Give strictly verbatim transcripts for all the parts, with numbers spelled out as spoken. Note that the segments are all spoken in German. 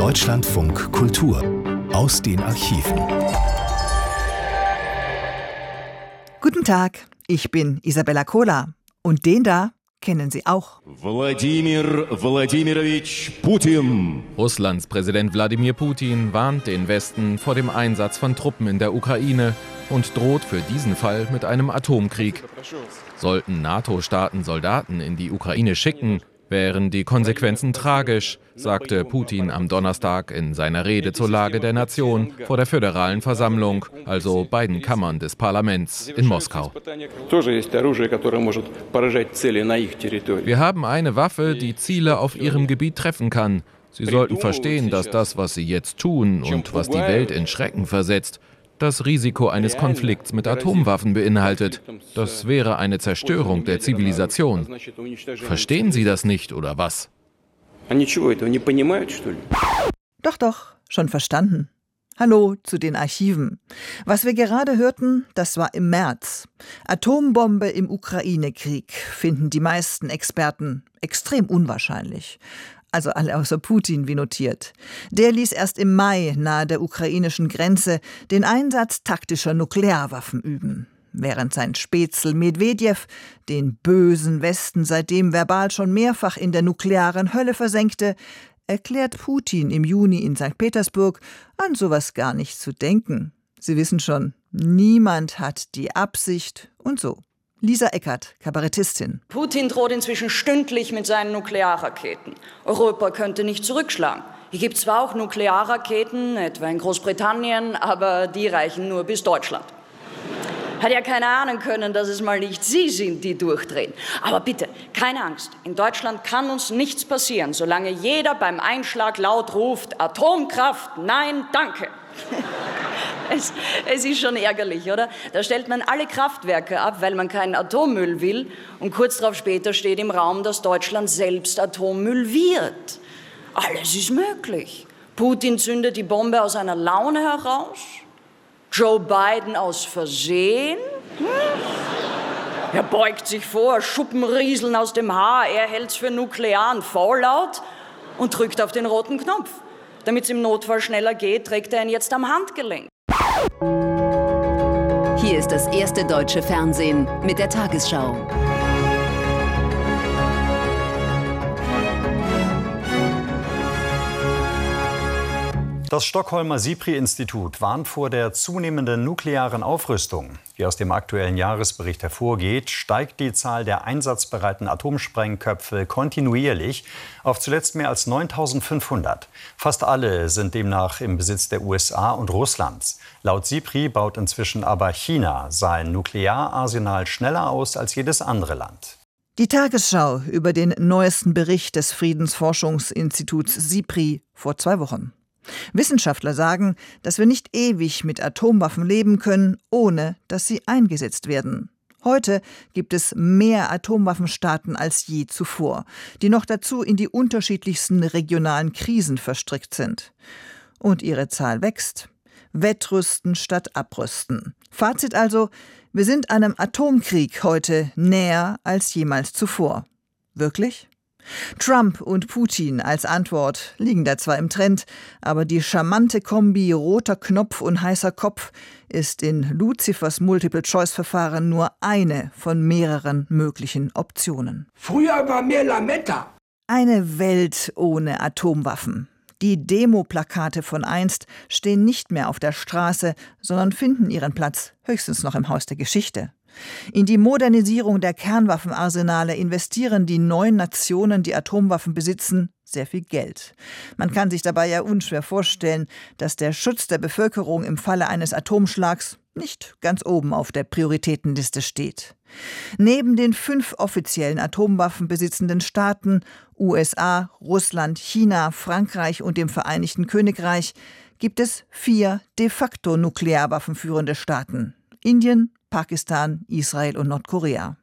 Deutschlandfunk Kultur aus den Archiven. Guten Tag, ich bin Isabella Kohler und den da kennen Sie auch. Wladimir Wladimirovich Putin. Russlands Präsident Wladimir Putin warnt den Westen vor dem Einsatz von Truppen in der Ukraine und droht für diesen Fall mit einem Atomkrieg. Sollten NATO-Staaten Soldaten in die Ukraine schicken, wären die Konsequenzen tragisch, sagte Putin am Donnerstag in seiner Rede zur Lage der Nation vor der Föderalen Versammlung, also beiden Kammern des Parlaments in Moskau. Wir haben eine Waffe, die Ziele auf ihrem Gebiet treffen kann. Sie sollten verstehen, dass das, was sie jetzt tun und was die Welt in Schrecken versetzt, das Risiko eines Konflikts mit Atomwaffen beinhaltet. Das wäre eine Zerstörung der Zivilisation. Verstehen Sie das nicht, oder was? Doch, doch, schon verstanden. Hallo zu den Archiven. Was wir gerade hörten, das war im März. Atombombe im Ukraine-Krieg finden die meisten Experten extrem unwahrscheinlich. Also alle außer Putin, wie notiert. Der ließ erst im Mai nahe der ukrainischen Grenze den Einsatz taktischer Nuklearwaffen üben. Während sein Spätzl Medwedew den bösen Westen seitdem verbal schon mehrfach in der nuklearen Hölle versenkte, erklärt Putin im Juni in Sankt Petersburg, an sowas gar nicht zu denken. Sie wissen schon, niemand hat die Absicht und so. Lisa Eckert, Kabarettistin. Putin droht inzwischen stündlich mit seinen Nuklearraketen. Europa könnte nicht zurückschlagen. Hier gibt es zwar auch Nuklearraketen, etwa in Großbritannien, aber die reichen nur bis Deutschland. Hat ja keiner ahnen können, dass es mal nicht Sie sind, die durchdrehen. Aber bitte, keine Angst. In Deutschland kann uns nichts passieren, solange jeder beim Einschlag laut ruft, Atomkraft, nein, danke. Es, es ist schon ärgerlich, oder? Da stellt man alle Kraftwerke ab, weil man keinen Atommüll will. Und kurz darauf später steht im Raum, dass Deutschland selbst Atommüll wird. Alles ist möglich. Putin zündet die Bombe aus einer Laune heraus. Joe Biden aus Versehen. Hm? Er beugt sich vor, Schuppen rieseln aus dem Haar. Er hält's für nuklearen Fallout und drückt auf den roten Knopf. Damit es im Notfall schneller geht, trägt er ihn jetzt am Handgelenk. Hier ist das erste deutsche Fernsehen mit der Tagesschau. Das Stockholmer SIPRI-Institut warnt vor der zunehmenden nuklearen Aufrüstung. Wie aus dem aktuellen Jahresbericht hervorgeht, steigt die Zahl der einsatzbereiten Atomsprengköpfe kontinuierlich auf zuletzt mehr als neuntausendfünfhundert. Fast alle sind demnach im Besitz der U S A und Russlands. Laut SIPRI baut inzwischen aber China sein Nukleararsenal schneller aus als jedes andere Land. Die Tagesschau über den neuesten Bericht des Friedensforschungsinstituts SIPRI vor zwei Wochen. Wissenschaftler sagen, dass wir nicht ewig mit Atomwaffen leben können, ohne dass sie eingesetzt werden. Heute gibt es mehr Atomwaffenstaaten als je zuvor, die noch dazu in die unterschiedlichsten regionalen Krisen verstrickt sind. Und ihre Zahl wächst. Wettrüsten statt Abrüsten. Fazit also, wir sind einem Atomkrieg heute näher als jemals zuvor. Wirklich? Trump und Putin als Antwort liegen da zwar im Trend, aber die charmante Kombi roter Knopf und heißer Kopf ist in Luzifers Multiple-Choice-Verfahren nur eine von mehreren möglichen Optionen. Früher war mehr Lametta. Eine Welt ohne Atomwaffen. Die Demo-Plakate von einst stehen nicht mehr auf der Straße, sondern finden ihren Platz höchstens noch im Haus der Geschichte. In die Modernisierung der Kernwaffenarsenale investieren die neuen Nationen, die Atomwaffen besitzen, sehr viel Geld. Man kann sich dabei ja unschwer vorstellen, dass der Schutz der Bevölkerung im Falle eines Atomschlags nicht ganz oben auf der Prioritätenliste steht. Neben den fünf offiziellen Atomwaffen besitzenden Staaten U S A, Russland, China, Frankreich und dem Vereinigten Königreich gibt es vier de facto nuklearwaffenführende Staaten: Indien, Pakistan, Israel und Nordkorea.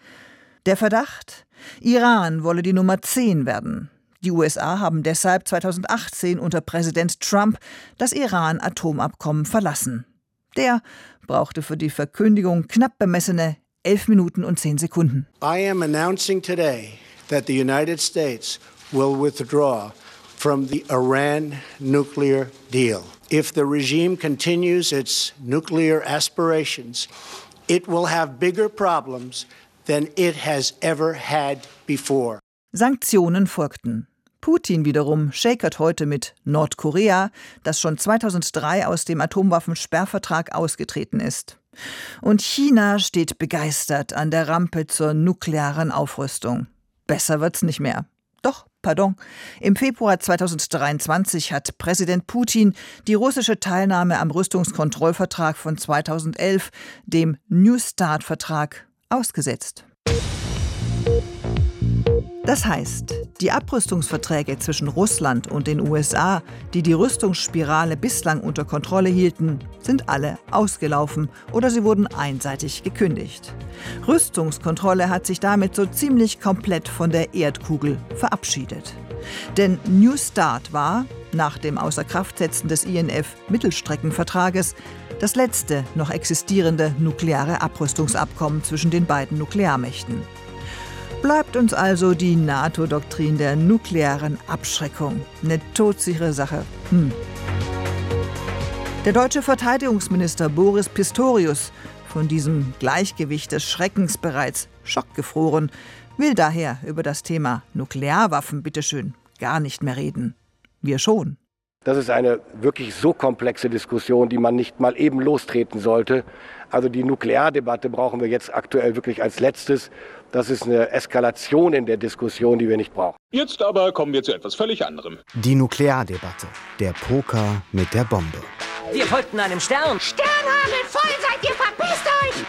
Der Verdacht? Iran wolle die Nummer zehn werden. Die U S A haben deshalb zweitausendachtzehn unter Präsident Trump das Iran-Atomabkommen verlassen. Der brauchte für die Verkündigung knapp bemessene elf Minuten und zehn Sekunden. I am announcing today that the United States will withdraw from the Iran nuclear deal. If the regime continues its nuclear aspirations, it will have bigger problems than it has ever had before. Sanktionen folgten. Putin wiederum schäkert heute mit Nordkorea, das schon zweitausenddrei aus dem Atomwaffensperrvertrag ausgetreten ist. Und China steht begeistert an der Rampe zur nuklearen Aufrüstung. Besser wird's nicht mehr. Doch, pardon, im Februar zweitausenddreiundzwanzig hat Präsident Putin die russische Teilnahme am Rüstungskontrollvertrag von zweitausendelf, dem New Start-Vertrag, ausgesetzt. Das heißt, die Abrüstungsverträge zwischen Russland und den U S A, die die Rüstungsspirale bislang unter Kontrolle hielten, sind alle ausgelaufen oder sie wurden einseitig gekündigt. Rüstungskontrolle hat sich damit so ziemlich komplett von der Erdkugel verabschiedet. Denn New Start war, nach dem Außerkraftsetzen des I N F-Mittelstreckenvertrages, das letzte noch existierende nukleare Abrüstungsabkommen zwischen den beiden Nuklearmächten. Bleibt uns also die NATO-Doktrin der nuklearen Abschreckung. Eine todsichere Sache. Hm. Der deutsche Verteidigungsminister Boris Pistorius, von diesem Gleichgewicht des Schreckens bereits schockgefroren, will daher über das Thema Nuklearwaffen bitteschön gar nicht mehr reden. Wir schon. Das ist eine wirklich so komplexe Diskussion, die man nicht mal eben lostreten sollte. Also die Nukleardebatte brauchen wir jetzt aktuell wirklich als letztes. Das ist eine Eskalation in der Diskussion, die wir nicht brauchen. Jetzt aber kommen wir zu etwas völlig anderem. Die Nukleardebatte. Der Poker mit der Bombe. Wir folgten einem Stern. Sternhagel voll seid ihr, verpisst euch!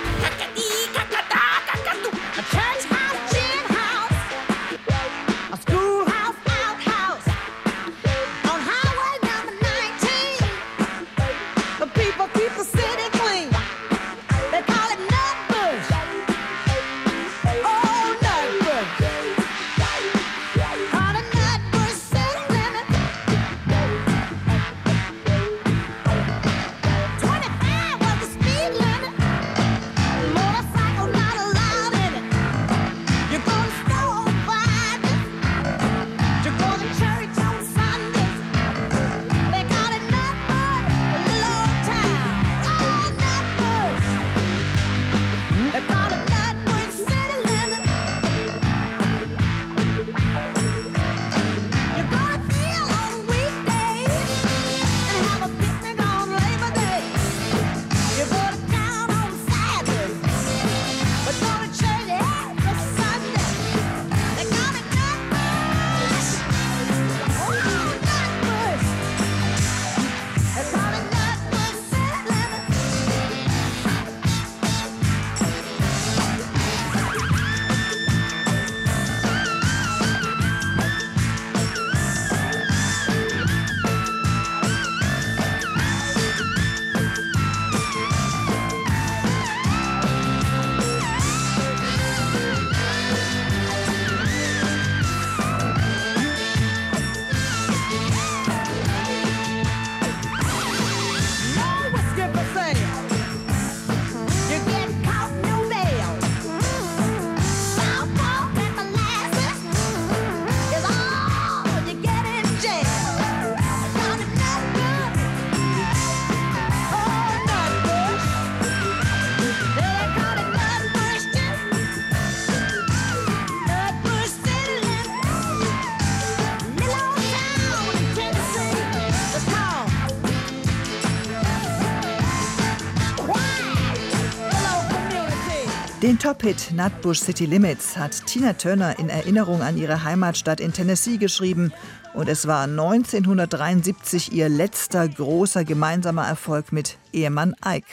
Den Top-Hit Nutbush City Limits hat Tina Turner in Erinnerung an ihre Heimatstadt in Tennessee geschrieben und es war neunzehnhundertdreiundsiebzig ihr letzter großer gemeinsamer Erfolg mit Ehemann Ike.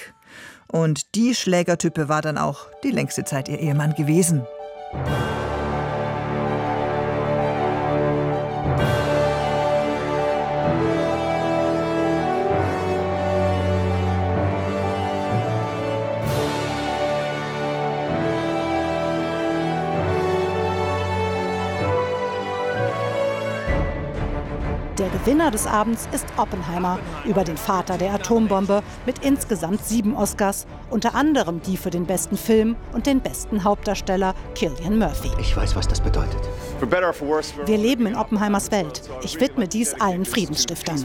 Und die Schlägertype war dann auch die längste Zeit ihr Ehemann gewesen. Der Gewinner des Abends ist Oppenheimer über den Vater der Atombombe mit insgesamt sieben Oscars, unter anderem die für den besten Film und den besten Hauptdarsteller Cillian Murphy. Ich weiß, was das bedeutet. Wir leben in Oppenheimers Welt. Ich widme dies allen Friedensstiftern.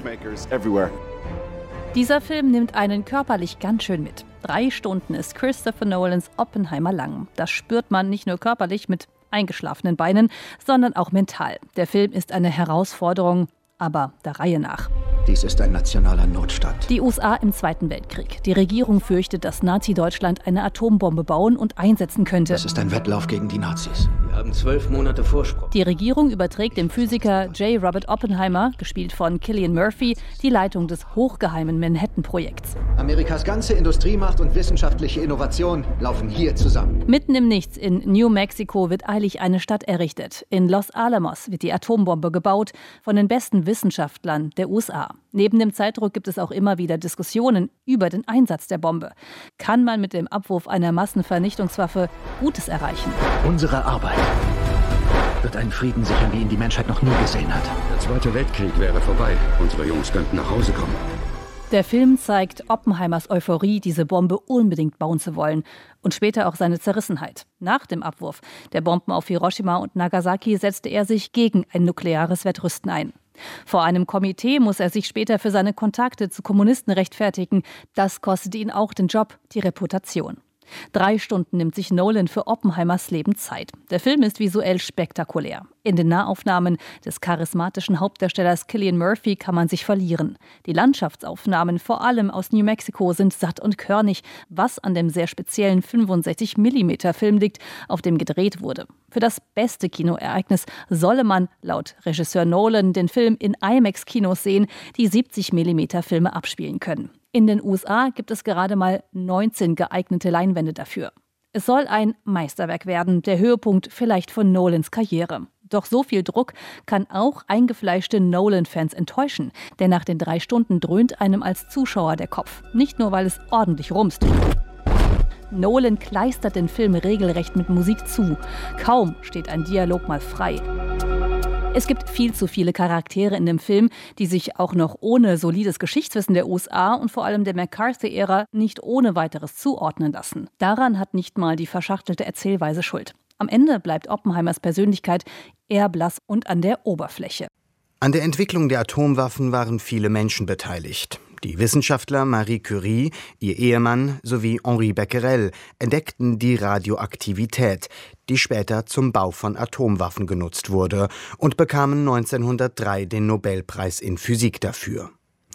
Dieser Film nimmt einen körperlich ganz schön mit. Drei Stunden ist Christopher Nolans Oppenheimer lang. Das spürt man nicht nur körperlich mit eingeschlafenen Beinen, sondern auch mental. Der Film ist eine Herausforderung, aber der Reihe nach. Dies ist ein nationaler Notstand. Die U S A im Zweiten Weltkrieg. Die Regierung fürchtet, dass Nazi-Deutschland eine Atombombe bauen und einsetzen könnte. Das ist ein Wettlauf gegen die Nazis. Wir haben zwölf Monate Vorsprung. Die Regierung überträgt dem Physiker J. Robert Oppenheimer, gespielt von Cillian Murphy, die Leitung des hochgeheimen Manhattan-Projekts. Amerikas ganze Industriemacht und wissenschaftliche Innovation laufen hier zusammen. Mitten im Nichts in New Mexico wird eilig eine Stadt errichtet. In Los Alamos wird die Atombombe gebaut von den besten Wissenschaftlern der U S A. Neben dem Zeitdruck gibt es auch immer wieder Diskussionen über den Einsatz der Bombe. Kann man mit dem Abwurf einer Massenvernichtungswaffe Gutes erreichen? Unsere Arbeit wird einen Frieden sichern, wie ihn die Menschheit noch nie gesehen hat. Der Zweite Weltkrieg wäre vorbei. Unsere Jungs könnten nach Hause kommen. Der Film zeigt Oppenheimers Euphorie, diese Bombe unbedingt bauen zu wollen. Und später auch seine Zerrissenheit. Nach dem Abwurf der Bomben auf Hiroshima und Nagasaki setzte er sich gegen ein nukleares Wettrüsten ein. Vor einem Komitee muss er sich später für seine Kontakte zu Kommunisten rechtfertigen. Das kostete ihn auch den Job, die Reputation. Drei Stunden nimmt sich Nolan für Oppenheimers Leben Zeit. Der Film ist visuell spektakulär. In den Nahaufnahmen des charismatischen Hauptdarstellers Cillian Murphy kann man sich verlieren. Die Landschaftsaufnahmen, vor allem aus New Mexico, sind satt und körnig, was an dem sehr speziellen fünfundsechzig Millimeter Film liegt, auf dem gedreht wurde. Für das beste Kinoereignis solle man, laut Regisseur Nolan, den Film in IMAX-Kinos sehen, die siebzig Millimeter Filme abspielen können. In den U S A gibt es gerade mal neunzehn geeignete Leinwände dafür. Es soll ein Meisterwerk werden, der Höhepunkt vielleicht von Nolans Karriere. Doch so viel Druck kann auch eingefleischte Nolan-Fans enttäuschen. Denn nach den drei Stunden dröhnt einem als Zuschauer der Kopf. Nicht nur, weil es ordentlich rumst. Nolan kleistert den Film regelrecht mit Musik zu. Kaum steht ein Dialog mal frei. Es gibt viel zu viele Charaktere in dem Film, die sich auch noch ohne solides Geschichtswissen der U S A und vor allem der McCarthy-Ära nicht ohne weiteres zuordnen lassen. Daran hat nicht mal die verschachtelte Erzählweise Schuld. Am Ende bleibt Oppenheimers Persönlichkeit eher blass und an der Oberfläche. An der Entwicklung der Atomwaffen waren viele Menschen beteiligt. Die Wissenschaftler Marie Curie, ihr Ehemann sowie Henri Becquerel entdeckten die Radioaktivität, die später zum Bau von Atomwaffen genutzt wurde, und bekamen neunzehnhundertdrei den Nobelpreis in Physik dafür.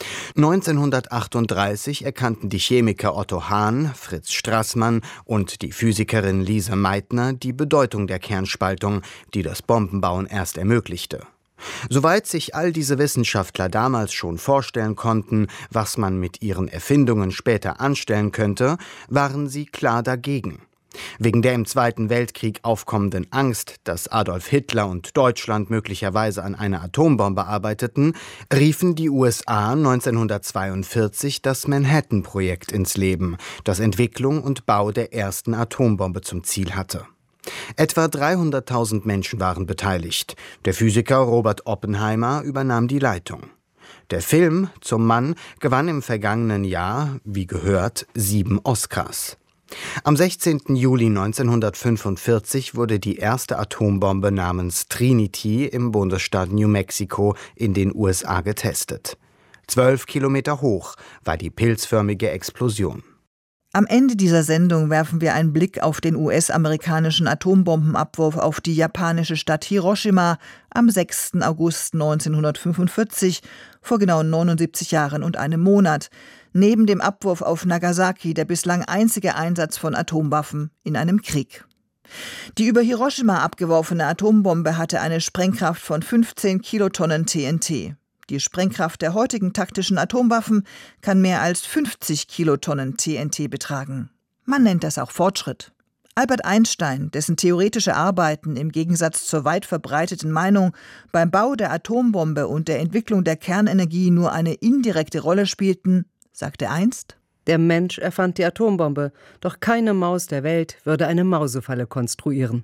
neunzehnhundertachtunddreißig erkannten die Chemiker Otto Hahn, Fritz Straßmann und die Physikerin Lise Meitner die Bedeutung der Kernspaltung, die das Bombenbauen erst ermöglichte. Soweit sich all diese Wissenschaftler damals schon vorstellen konnten, was man mit ihren Erfindungen später anstellen könnte, waren sie klar dagegen. Wegen der im Zweiten Weltkrieg aufkommenden Angst, dass Adolf Hitler und Deutschland möglicherweise an einer Atombombe arbeiteten, riefen die U S A neunzehnhundertzweiundvierzig das Manhattan-Projekt ins Leben, das Entwicklung und Bau der ersten Atombombe zum Ziel hatte. Etwa dreihunderttausend Menschen waren beteiligt. Der Physiker Robert Oppenheimer übernahm die Leitung. Der Film Zum Mann gewann im vergangenen Jahr, wie gehört, sieben Oscars. Am sechzehnten Juli neunzehnhundertfünfundvierzig wurde die erste Atombombe namens Trinity im Bundesstaat New Mexico in den U S A getestet. Zwölf Kilometer hoch war die pilzförmige Explosion. Am Ende dieser Sendung werfen wir einen Blick auf den U S-amerikanischen Atombombenabwurf auf die japanische Stadt Hiroshima am sechsten August neunzehnhundertfünfundvierzig, vor genau neunundsiebzig Jahren und einem Monat, neben dem Abwurf auf Nagasaki der bislang einzige Einsatz von Atomwaffen in einem Krieg. Die über Hiroshima abgeworfene Atombombe hatte eine Sprengkraft von fünfzehn Kilotonnen T N T. Die Sprengkraft der heutigen taktischen Atomwaffen kann mehr als fünfzig Kilotonnen T N T betragen. Man nennt das auch Fortschritt. Albert Einstein, dessen theoretische Arbeiten im Gegensatz zur weit verbreiteten Meinung beim Bau der Atombombe und der Entwicklung der Kernenergie nur eine indirekte Rolle spielten, sagte einst: Der Mensch erfand die Atombombe, doch keine Maus der Welt würde eine Mausefalle konstruieren.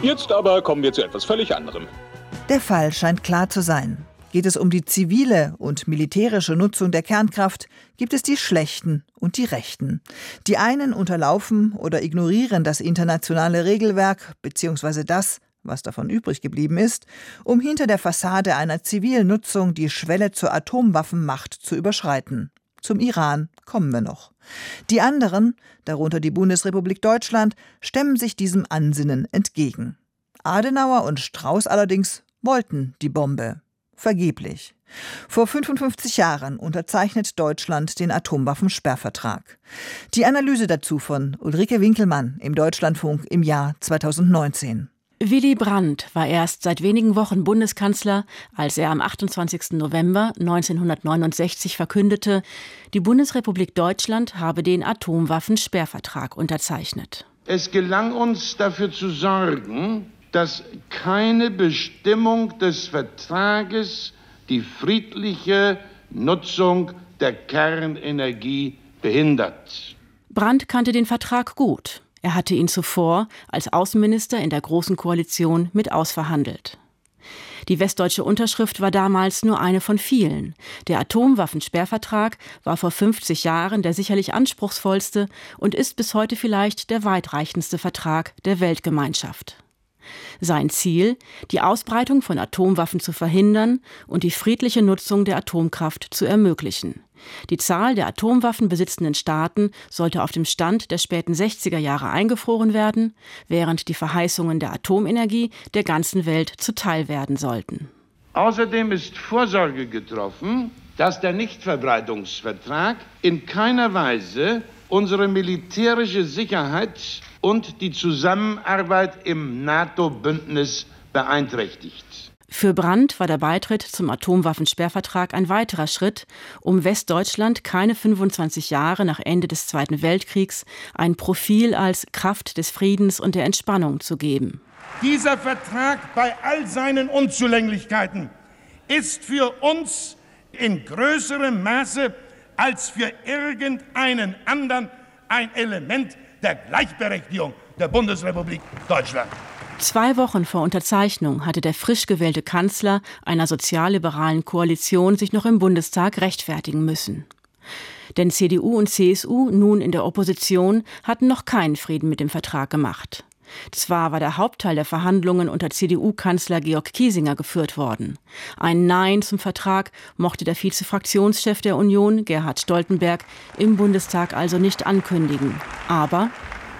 Jetzt aber kommen wir zu etwas völlig anderem. Der Fall scheint klar zu sein. Geht es um die zivile und militärische Nutzung der Kernkraft, gibt es die Schlechten und die Rechten. Die einen unterlaufen oder ignorieren das internationale Regelwerk bzw. das, was davon übrig geblieben ist, um hinter der Fassade einer zivilen Nutzung die Schwelle zur Atomwaffenmacht zu überschreiten. Zum Iran kommen wir noch. Die anderen, darunter die Bundesrepublik Deutschland, stemmen sich diesem Ansinnen entgegen. Adenauer und Strauß allerdings wollten die Bombe. Vergeblich. Vor fünfundfünfzig Jahren unterzeichnet Deutschland den Atomwaffensperrvertrag. Die Analyse dazu von Ulrike Winkelmann im Deutschlandfunk im Jahr zweitausendneunzehn. Willy Brandt war erst seit wenigen Wochen Bundeskanzler, als er am achtundzwanzigsten November neunzehnhundertneunundsechzig verkündete, die Bundesrepublik Deutschland habe den Atomwaffensperrvertrag unterzeichnet. Es gelang uns, dafür zu sorgen, dass keine Bestimmung des Vertrages die friedliche Nutzung der Kernenergie behindert. Brandt kannte den Vertrag gut. Er hatte ihn zuvor als Außenminister in der Großen Koalition mit ausverhandelt. Die westdeutsche Unterschrift war damals nur eine von vielen. Der Atomwaffensperrvertrag war vor fünfzig Jahren der sicherlich anspruchsvollste und ist bis heute vielleicht der weitreichendste Vertrag der Weltgemeinschaft. Sein Ziel, die Ausbreitung von Atomwaffen zu verhindern und die friedliche Nutzung der Atomkraft zu ermöglichen. Die Zahl der Atomwaffen besitzenden Staaten sollte auf dem Stand der späten sechziger Jahre eingefroren werden, während die Verheißungen der Atomenergie der ganzen Welt zuteil werden sollten. Außerdem ist Vorsorge getroffen, dass der Nichtverbreitungsvertrag in keiner Weise unsere militärische Sicherheit und die Zusammenarbeit im NATO-Bündnis beeinträchtigt. Für Brandt war der Beitritt zum Atomwaffensperrvertrag ein weiterer Schritt, um Westdeutschland keine fünfundzwanzig Jahre nach Ende des Zweiten Weltkriegs ein Profil als Kraft des Friedens und der Entspannung zu geben. Dieser Vertrag bei all seinen Unzulänglichkeiten ist für uns in größerem Maße als für irgendeinen anderen ein Element der Gleichberechtigung der Bundesrepublik Deutschland. Zwei Wochen vor Unterzeichnung hatte der frisch gewählte Kanzler einer sozialliberalen Koalition sich noch im Bundestag rechtfertigen müssen. Denn C D U und C S U, nun in der Opposition, hatten noch keinen Frieden mit dem Vertrag gemacht. Zwar war der Hauptteil der Verhandlungen unter C D U-Kanzler Georg Kiesinger geführt worden. Ein Nein zum Vertrag mochte der Vize-Fraktionschef der Union, Gerhard Stoltenberg, im Bundestag also nicht ankündigen. Aber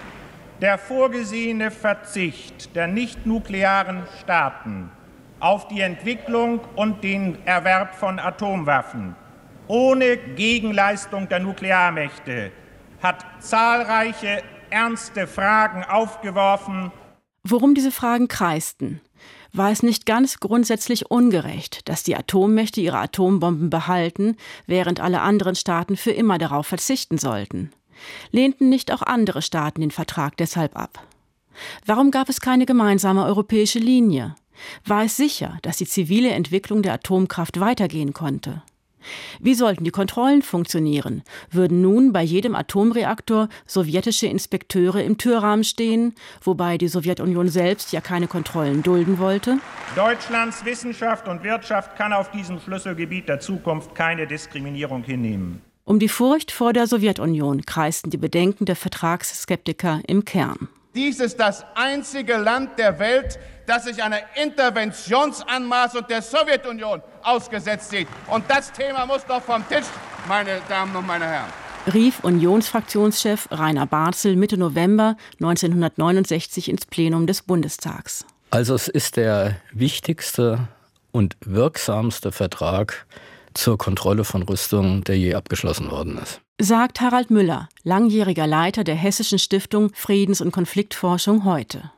der vorgesehene Verzicht der nicht-nuklearen Staaten auf die Entwicklung und den Erwerb von Atomwaffen ohne Gegenleistung der Nuklearmächte hat zahlreiche ernste Fragen aufgeworfen. Worum diese Fragen kreisten? War es nicht ganz grundsätzlich ungerecht, dass die Atommächte ihre Atombomben behalten, während alle anderen Staaten für immer darauf verzichten sollten? Lehnten nicht auch andere Staaten den Vertrag deshalb ab? Warum gab es keine gemeinsame europäische Linie? War es sicher, dass die zivile Entwicklung der Atomkraft weitergehen konnte? Wie sollten die Kontrollen funktionieren? Würden nun bei jedem Atomreaktor sowjetische Inspekteure im Türrahmen stehen, wobei die Sowjetunion selbst ja keine Kontrollen dulden wollte? Deutschlands Wissenschaft und Wirtschaft kann auf diesem Schlüsselgebiet der Zukunft keine Diskriminierung hinnehmen. Um die Furcht vor der Sowjetunion kreisten die Bedenken der Vertragsskeptiker im Kern. Dies ist das einzige Land der Welt, das sich einer Interventionsanmaßung der Sowjetunion ausgesetzt sieht. Und das Thema muss doch vom Tisch, meine Damen und meine Herren. Rief Unionsfraktionschef Rainer Barzel Mitte November neunzehnhundertneunundsechzig ins Plenum des Bundestags. Also es ist der wichtigste und wirksamste Vertrag zur Kontrolle von Rüstungen, der je abgeschlossen worden ist. Sagt Harald Müller, langjähriger Leiter der Hessischen Stiftung Friedens- und Konfliktforschung heute.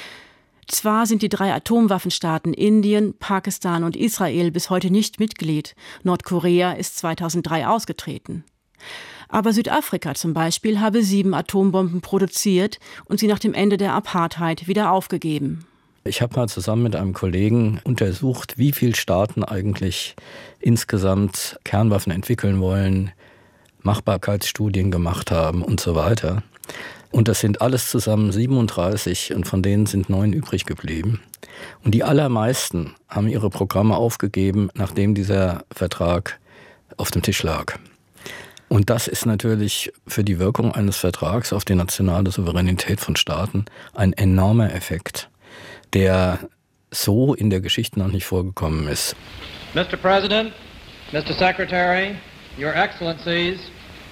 Zwar sind die drei Atomwaffenstaaten Indien, Pakistan und Israel bis heute nicht Mitglied. Nordkorea ist zweitausenddrei ausgetreten. Aber Südafrika zum Beispiel habe sieben Atombomben produziert und sie nach dem Ende der Apartheid wieder aufgegeben. Ich habe mal zusammen mit einem Kollegen untersucht, wie viele Staaten eigentlich insgesamt Kernwaffen entwickeln wollen, Machbarkeitsstudien gemacht haben und so weiter. Und das sind alles zusammen siebenunddreißig und von denen sind neun übrig geblieben. Und die allermeisten haben ihre Programme aufgegeben, nachdem dieser Vertrag auf dem Tisch lag. Und das ist natürlich für die Wirkung eines Vertrags auf die nationale Souveränität von Staaten ein enormer Effekt, der so in der Geschichte noch nicht vorgekommen ist. Mister President, Mister Secretary, Your Excellencies,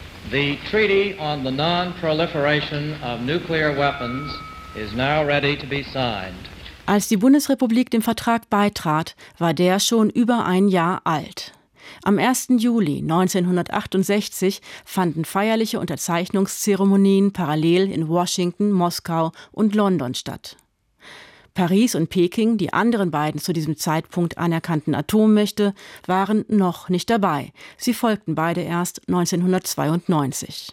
the Treaty on the Non-Proliferation of Nuclear Weapons is now ready to be signed. Als die Bundesrepublik dem Vertrag beitrat, war der schon über ein Jahr alt. Am ersten Juli neunzehnhundertachtundsechzig fanden feierliche Unterzeichnungszeremonien parallel in Washington, Moskau und London statt. Paris und Peking, die anderen beiden zu diesem Zeitpunkt anerkannten Atommächte, waren noch nicht dabei. Sie folgten beide erst neunzehnhundertzweiundneunzig.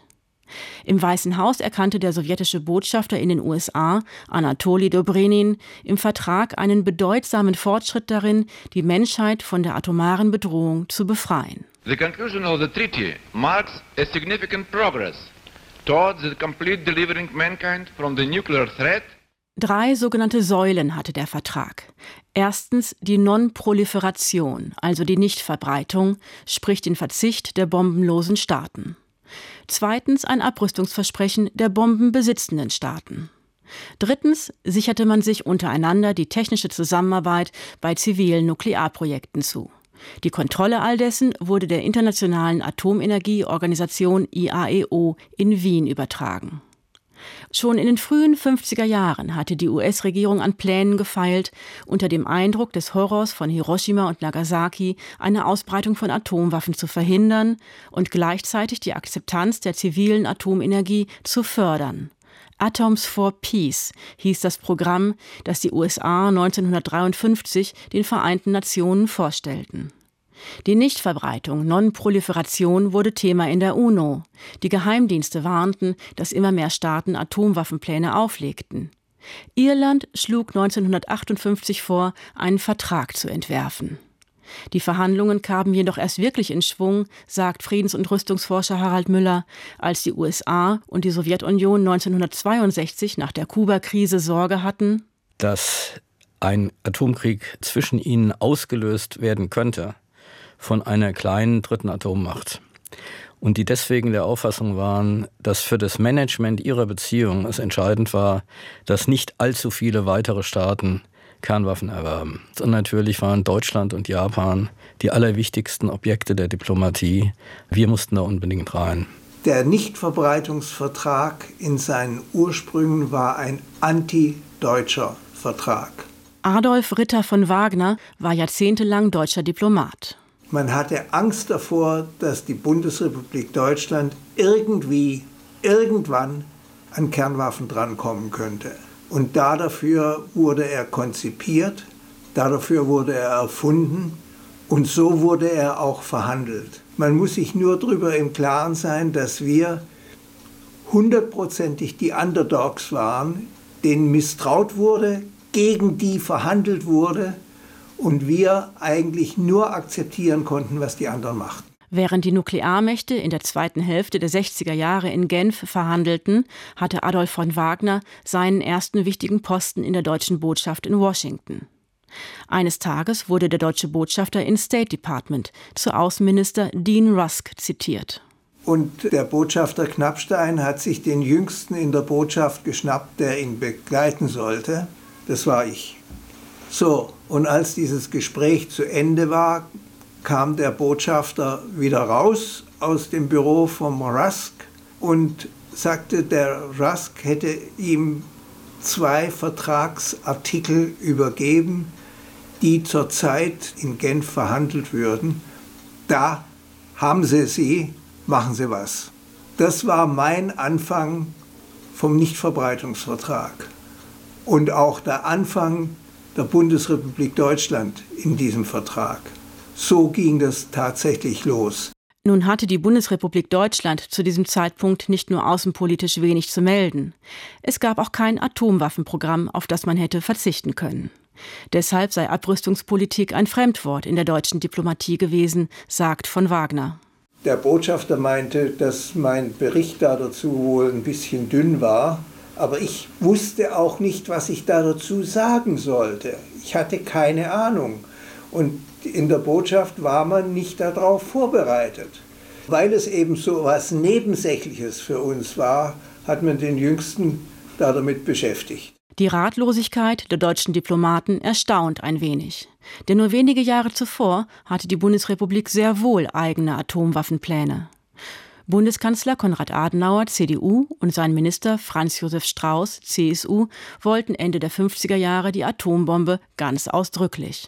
Im Weißen Haus erkannte der sowjetische Botschafter in den U S A, Anatoli Dobrynin, im Vertrag einen bedeutsamen Fortschritt darin, die Menschheit von der atomaren Bedrohung zu befreien. The conclusion of the treaty marks a significant progress towards the complete delivering mankind from the nuclear threat. Drei sogenannte Säulen hatte der Vertrag. Erstens die Non-Proliferation, also die Nichtverbreitung, sprich den Verzicht der bombenlosen Staaten. Zweitens ein Abrüstungsversprechen der bombenbesitzenden Staaten. Drittens sicherte man sich untereinander die technische Zusammenarbeit bei zivilen Nuklearprojekten zu. Die Kontrolle all dessen wurde der Internationalen Atomenergieorganisation I A E O in Wien übertragen. Schon in den frühen fünfziger Jahren hatte die U S-Regierung an Plänen gefeilt, unter dem Eindruck des Horrors von Hiroshima und Nagasaki eine Ausbreitung von Atomwaffen zu verhindern und gleichzeitig die Akzeptanz der zivilen Atomenergie zu fördern. Atoms for Peace hieß das Programm, das die U S A neunzehnhundertdreiundfünfzig den Vereinten Nationen vorstellten. Die Nichtverbreitung, Non-Proliferation wurde Thema in der UNO. Die Geheimdienste warnten, dass immer mehr Staaten Atomwaffenpläne auflegten. Irland schlug neunzehnhundertachtundfünfzig vor, einen Vertrag zu entwerfen. Die Verhandlungen kamen jedoch erst wirklich in Schwung, sagt Friedens- und Rüstungsforscher Harald Müller, als die U S A und die Sowjetunion neunzehnhundertzweiundsechzig nach der Kuba-Krise Sorge hatten, dass ein Atomkrieg zwischen ihnen ausgelöst werden könnte von einer kleinen dritten Atommacht. Und die deswegen der Auffassung waren, dass für das Management ihrer Beziehung es entscheidend war, dass nicht allzu viele weitere Staaten Kernwaffen erwerben. Und natürlich waren Deutschland und Japan die allerwichtigsten Objekte der Diplomatie. Wir mussten da unbedingt rein. Der Nichtverbreitungsvertrag in seinen Ursprüngen war ein antideutscher Vertrag. Adolf Ritter von Wagner war jahrzehntelang deutscher Diplomat. Man hatte Angst davor, dass die Bundesrepublik Deutschland irgendwie, irgendwann an Kernwaffen drankommen könnte. Und dafür wurde er konzipiert, dafür wurde er erfunden und so wurde er auch verhandelt. Man muss sich nur darüber im Klaren sein, dass wir hundertprozentig die Underdogs waren, denen misstraut wurde, gegen die verhandelt wurde und wir eigentlich nur akzeptieren konnten, was die anderen machten. Während die Nuklearmächte in der zweiten Hälfte der sechziger Jahre in Genf verhandelten, hatte Adolf von Wagner seinen ersten wichtigen Posten in der deutschen Botschaft in Washington. Eines Tages wurde der deutsche Botschafter ins State Department zu Außenminister Dean Rusk zitiert. Und der Botschafter Knappstein hat sich den Jüngsten in der Botschaft geschnappt, der ihn begleiten sollte. Das war ich. So, und als dieses Gespräch zu Ende war, kam der Botschafter wieder raus aus dem Büro vom Rusk und sagte, der Rusk hätte ihm zwei Vertragsartikel übergeben, die zurzeit in Genf verhandelt würden. Da haben Sie sie, machen Sie was. Das war mein Anfang vom Nichtverbreitungsvertrag und auch der Anfang der Bundesrepublik Deutschland in diesem Vertrag. So ging das tatsächlich los. Nun hatte die Bundesrepublik Deutschland zu diesem Zeitpunkt nicht nur außenpolitisch wenig zu melden. Es gab auch kein Atomwaffenprogramm, auf das man hätte verzichten können. Deshalb sei Abrüstungspolitik ein Fremdwort in der deutschen Diplomatie gewesen, sagt von Wagner. Der Botschafter meinte, dass mein Bericht da dazu wohl ein bisschen dünn war, aber ich wusste auch nicht, was ich da dazu sagen sollte. Ich hatte keine Ahnung und in der Botschaft war man nicht darauf vorbereitet. Weil es eben so etwas Nebensächliches für uns war, hat man den Jüngsten da damit beschäftigt. Die Ratlosigkeit der deutschen Diplomaten erstaunt ein wenig. Denn nur wenige Jahre zuvor hatte die Bundesrepublik sehr wohl eigene Atomwaffenpläne. Bundeskanzler Konrad Adenauer, C D U, und sein Minister Franz Josef Strauß, C S U, wollten Ende der fünfziger Jahre die Atombombe ganz ausdrücklich.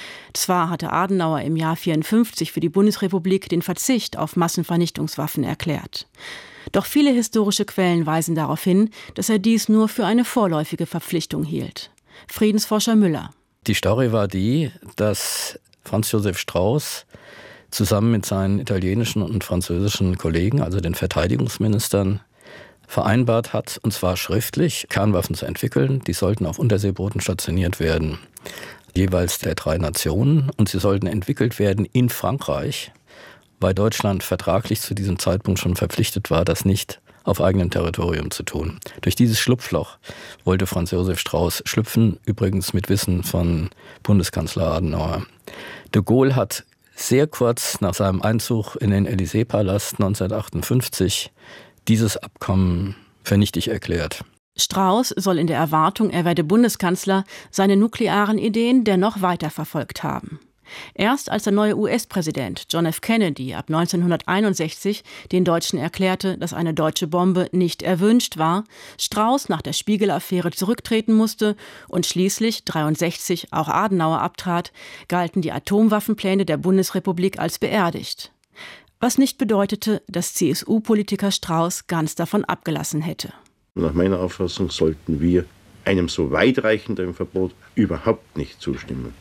Zwar hatte Adenauer im Jahr vierundfünfzig für die Bundesrepublik den Verzicht auf Massenvernichtungswaffen erklärt. Doch viele historische Quellen weisen darauf hin, dass er dies nur für eine vorläufige Verpflichtung hielt. Friedensforscher Müller. Die Story war die, dass Franz Josef Strauß zusammen mit seinen italienischen und französischen Kollegen, also den Verteidigungsministern, vereinbart hat, und zwar schriftlich, Kernwaffen zu entwickeln. Die sollten auf Unterseebooten stationiert werden, jeweils der drei Nationen, und sie sollten entwickelt werden in Frankreich, weil Deutschland vertraglich zu diesem Zeitpunkt schon verpflichtet war, das nicht auf eigenem Territorium zu tun. Durch dieses Schlupfloch wollte Franz Josef Strauß schlüpfen, übrigens mit Wissen von Bundeskanzler Adenauer. De Gaulle hat sehr kurz nach seinem Einzug in den Élysée-Palast neunzehnhundertachtundfünfzig dieses Abkommen für nichtig erklärt. Strauß soll in der Erwartung, er werde Bundeskanzler, seine nuklearen Ideen dennoch weiterverfolgt haben. Erst als der neue U S-Präsident John F. Kennedy ab neunzehnhunderteinundsechzig den Deutschen erklärte, dass eine deutsche Bombe nicht erwünscht war, Strauß nach der Spiegel-Affäre zurücktreten musste und schließlich dreiundsechzig auch Adenauer abtrat, galten die Atomwaffenpläne der Bundesrepublik als beerdigt. Was nicht bedeutete, dass C S U-Politiker Strauß ganz davon abgelassen hätte. Nach meiner Auffassung sollten wir einem so weitreichenden Verbot überhaupt nicht zustimmen.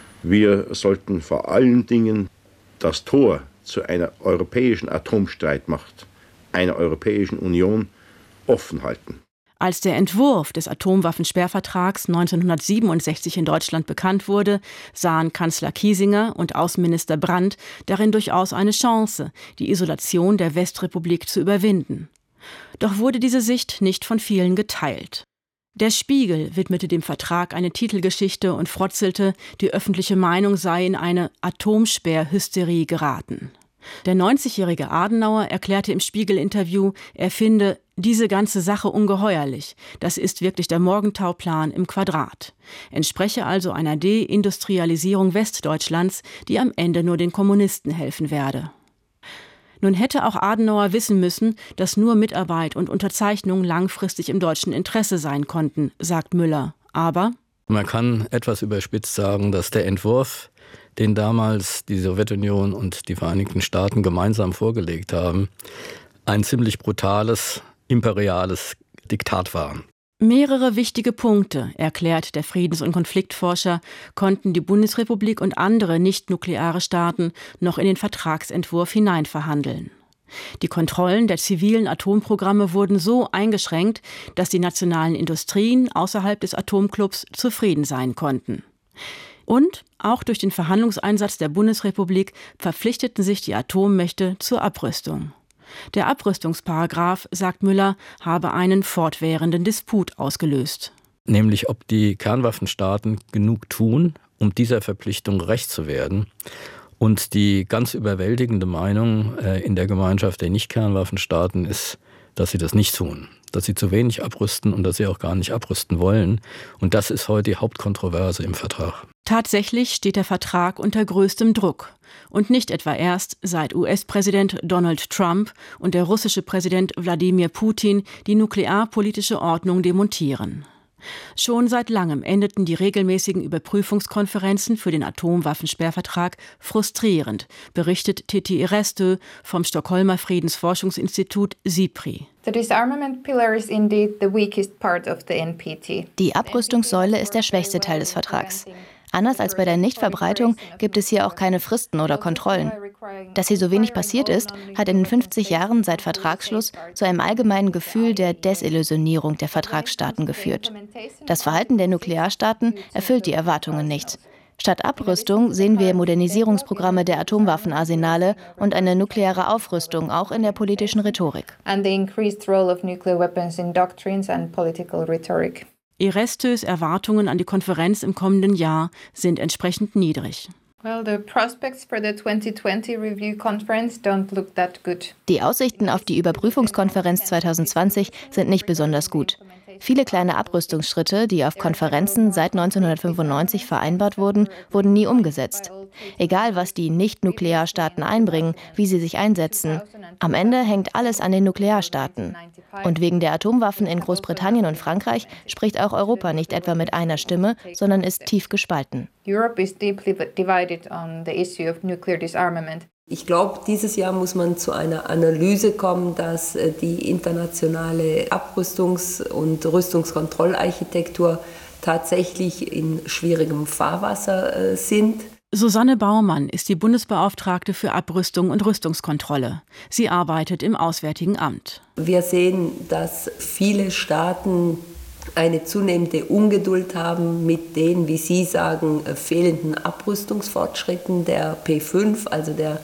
Wir sollten vor allen Dingen das Tor zu einer europäischen Atomstreitmacht, einer Europäischen Union, offen halten. Als der Entwurf des Atomwaffensperrvertrags neunzehnhundertsiebenundsechzig in Deutschland bekannt wurde, sahen Kanzler Kiesinger und Außenminister Brandt darin durchaus eine Chance, die Isolation der Westrepublik zu überwinden. Doch wurde diese Sicht nicht von vielen geteilt. Der Spiegel widmete dem Vertrag eine Titelgeschichte und frotzelte, die öffentliche Meinung sei in eine Atomsperrhysterie geraten. Der neunzigjährige Adenauer erklärte im Spiegel-Interview, er finde diese ganze Sache ungeheuerlich. Das ist wirklich der Morgentauplan im Quadrat. Entspreche also einer Deindustrialisierung Westdeutschlands, die am Ende nur den Kommunisten helfen werde. Nun hätte auch Adenauer wissen müssen, dass nur Mitarbeit und Unterzeichnung langfristig im deutschen Interesse sein konnten, sagt Müller. Aber man kann etwas überspitzt sagen, dass der Entwurf, den damals die Sowjetunion und die Vereinigten Staaten gemeinsam vorgelegt haben, ein ziemlich brutales, imperiales Diktat war. Mehrere wichtige Punkte, erklärt der Friedens- und Konfliktforscher, konnten die Bundesrepublik und andere nicht-nukleare Staaten noch in den Vertragsentwurf hineinverhandeln. Die Kontrollen der zivilen Atomprogramme wurden so eingeschränkt, dass die nationalen Industrien außerhalb des Atomclubs zufrieden sein konnten. Und auch durch den Verhandlungseinsatz der Bundesrepublik verpflichteten sich die Atommächte zur Abrüstung. Der Abrüstungsparagraph, sagt Müller, habe einen fortwährenden Disput ausgelöst. Nämlich, ob die Kernwaffenstaaten genug tun, um dieser Verpflichtung gerecht zu werden. Und die ganz überwältigende Meinung äh, in der Gemeinschaft der Nicht-Kernwaffenstaaten ist, dass sie das nicht tun. Dass sie zu wenig abrüsten und dass sie auch gar nicht abrüsten wollen. Und das ist heute die Hauptkontroverse im Vertrag. Tatsächlich steht der Vertrag unter größtem Druck. Und nicht etwa erst, seit U S-Präsident Donald Trump und der russische Präsident Wladimir Putin die nuklearpolitische Ordnung demontieren. Schon seit langem endeten die regelmäßigen Überprüfungskonferenzen für den Atomwaffensperrvertrag frustrierend, berichtet Titi Irestö vom Stockholmer Friedensforschungsinstitut SIPRI. Die Abrüstungssäule ist der schwächste Teil des Vertrags. Anders als bei der Nichtverbreitung gibt es hier auch keine Fristen oder Kontrollen. Dass hier so wenig passiert ist, hat in den fünfzig Jahren seit Vertragsschluss zu einem allgemeinen Gefühl der Desillusionierung der Vertragsstaaten geführt. Das Verhalten der Nuklearstaaten erfüllt die Erwartungen nicht. Statt Abrüstung sehen wir Modernisierungsprogramme der Atomwaffenarsenale und eine nukleare Aufrüstung auch in der politischen Rhetorik. And the increased role of nuclear weapons in doctrines and political rhetoric. Erestös Erwartungen an die Konferenz im kommenden Jahr sind entsprechend niedrig. Well, the prospects for the twenty twenty review conference don't look that good. Die Aussichten auf die Überprüfungskonferenz zwanzig zwanzig sind nicht besonders gut. Viele kleine Abrüstungsschritte, die auf Konferenzen seit neunzehnhundertfünfundneunzig vereinbart wurden, wurden nie umgesetzt. Egal, was die Nicht-Nuklearstaaten einbringen, wie sie sich einsetzen, am Ende hängt alles an den Nuklearstaaten. Und wegen der Atomwaffen in Großbritannien und Frankreich spricht auch Europa nicht etwa mit einer Stimme, sondern ist tief gespalten. Europe is deeply divided on the issue of nuclear disarmament. Ich glaube, dieses Jahr muss man zu einer Analyse kommen, dass die internationale Abrüstungs- und Rüstungskontrollarchitektur tatsächlich in schwierigem Fahrwasser sind. Susanne Baumann ist die Bundesbeauftragte für Abrüstung und Rüstungskontrolle. Sie arbeitet im Auswärtigen Amt. Wir sehen, dass viele Staaten eine zunehmende Ungeduld haben mit den, wie Sie sagen, fehlenden Abrüstungsfortschritten der P fünf, also der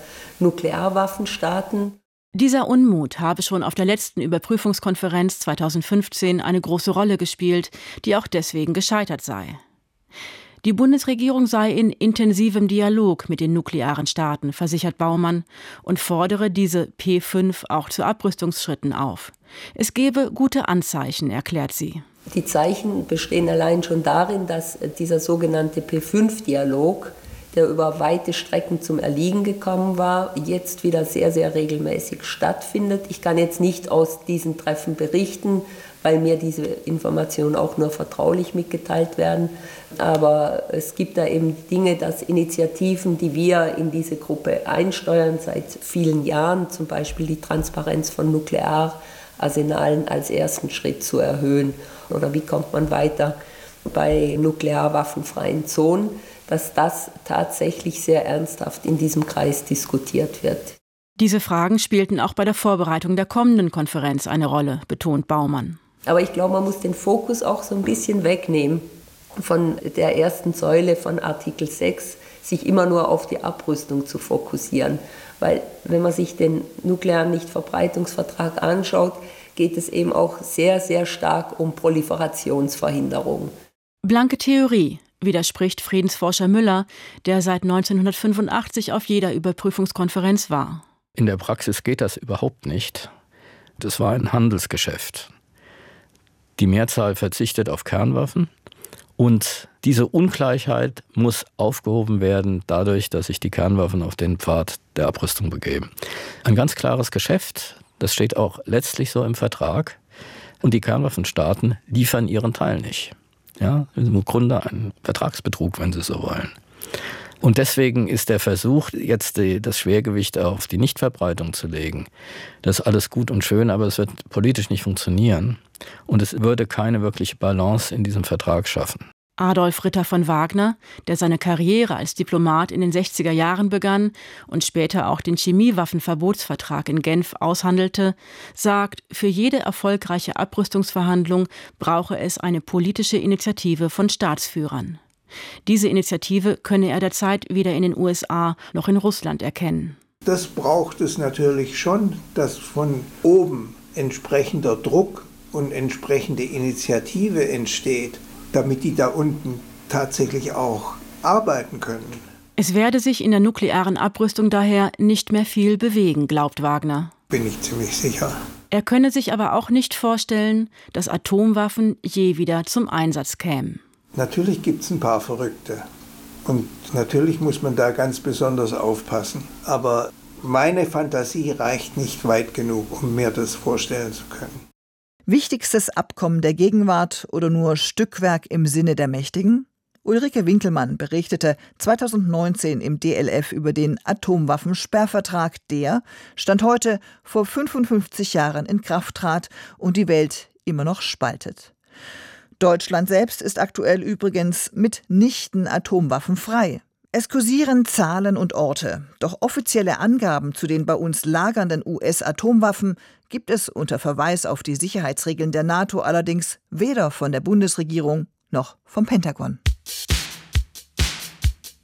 Nuklearwaffenstaaten. Dieser Unmut habe schon auf der letzten Überprüfungskonferenz zweitausendfünfzehn eine große Rolle gespielt, die auch deswegen gescheitert sei. Die Bundesregierung sei in intensivem Dialog mit den nuklearen Staaten, versichert Baumann, und fordere diese P fünf auch zu Abrüstungsschritten auf. Es gebe gute Anzeichen, erklärt sie. Die Zeichen bestehen allein schon darin, dass dieser sogenannte P fünf Dialog, der über weite Strecken zum Erliegen gekommen war, jetzt wieder sehr, sehr regelmäßig stattfindet. Ich kann jetzt nicht aus diesen Treffen berichten, weil mir diese Informationen auch nur vertraulich mitgeteilt werden. Aber es gibt da eben Dinge, dass Initiativen, die wir in diese Gruppe einsteuern seit vielen Jahren, zum Beispiel die Transparenz von Nukleararsenalen als ersten Schritt zu erhöhen. Oder wie kommt man weiter bei nuklearwaffenfreien Zonen, dass das tatsächlich sehr ernsthaft in diesem Kreis diskutiert wird. Diese Fragen spielten auch bei der Vorbereitung der kommenden Konferenz eine Rolle, betont Baumann. Aber ich glaube, man muss den Fokus auch so ein bisschen wegnehmen von der ersten Säule von Artikel sechs, sich immer nur auf die Abrüstung zu fokussieren. Weil wenn man sich den nuklearen Nichtverbreitungsvertrag anschaut, geht es eben auch sehr, sehr stark um Proliferationsverhinderung. Blanke Theorie, widerspricht Friedensforscher Müller, der seit neunzehnhundertfünfundachtzig auf jeder Überprüfungskonferenz war. In der Praxis geht das überhaupt nicht. Das war ein Handelsgeschäft. Die Mehrzahl verzichtet auf Kernwaffen und diese Ungleichheit muss aufgehoben werden dadurch, dass sich die Kernwaffen auf den Pfad der Abrüstung begeben. Ein ganz klares Geschäft, das steht auch letztlich so im Vertrag, und die Kernwaffenstaaten liefern ihren Teil nicht. Ja, im Grunde ein Vertragsbetrug, wenn Sie so wollen. Und deswegen ist der Versuch, jetzt die, das Schwergewicht auf die Nichtverbreitung zu legen, das ist alles gut und schön, aber es wird politisch nicht funktionieren. Und es würde keine wirkliche Balance in diesem Vertrag schaffen. Adolf Ritter von Wagner, der seine Karriere als Diplomat in den sechziger Jahren begann und später auch den Chemiewaffenverbotsvertrag in Genf aushandelte, sagt, für jede erfolgreiche Abrüstungsverhandlung brauche es eine politische Initiative von Staatsführern. Diese Initiative könne er derzeit weder in den U S A noch in Russland erkennen. Das braucht es natürlich schon, dass von oben entsprechender Druck und entsprechende Initiative entsteht, damit die da unten tatsächlich auch arbeiten können. Es werde sich in der nuklearen Abrüstung daher nicht mehr viel bewegen, glaubt Wagner. Bin ich ziemlich sicher. Er könne sich aber auch nicht vorstellen, dass Atomwaffen je wieder zum Einsatz kämen. Natürlich gibt es ein paar Verrückte und natürlich muss man da ganz besonders aufpassen. Aber meine Fantasie reicht nicht weit genug, um mir das vorstellen zu können. Wichtigstes Abkommen der Gegenwart oder nur Stückwerk im Sinne der Mächtigen? Ulrike Winkelmann berichtete zweitausendneunzehn im D L F über den Atomwaffensperrvertrag, der, Stand heute, vor fünfundfünfzig Jahren in Kraft trat und die Welt immer noch spaltet. Deutschland selbst ist aktuell übrigens mitnichten atomwaffenfrei. Es kursieren Zahlen und Orte, doch offizielle Angaben zu den bei uns lagernden U S-Atomwaffen gibt es unter Verweis auf die Sicherheitsregeln der NATO allerdings weder von der Bundesregierung noch vom Pentagon.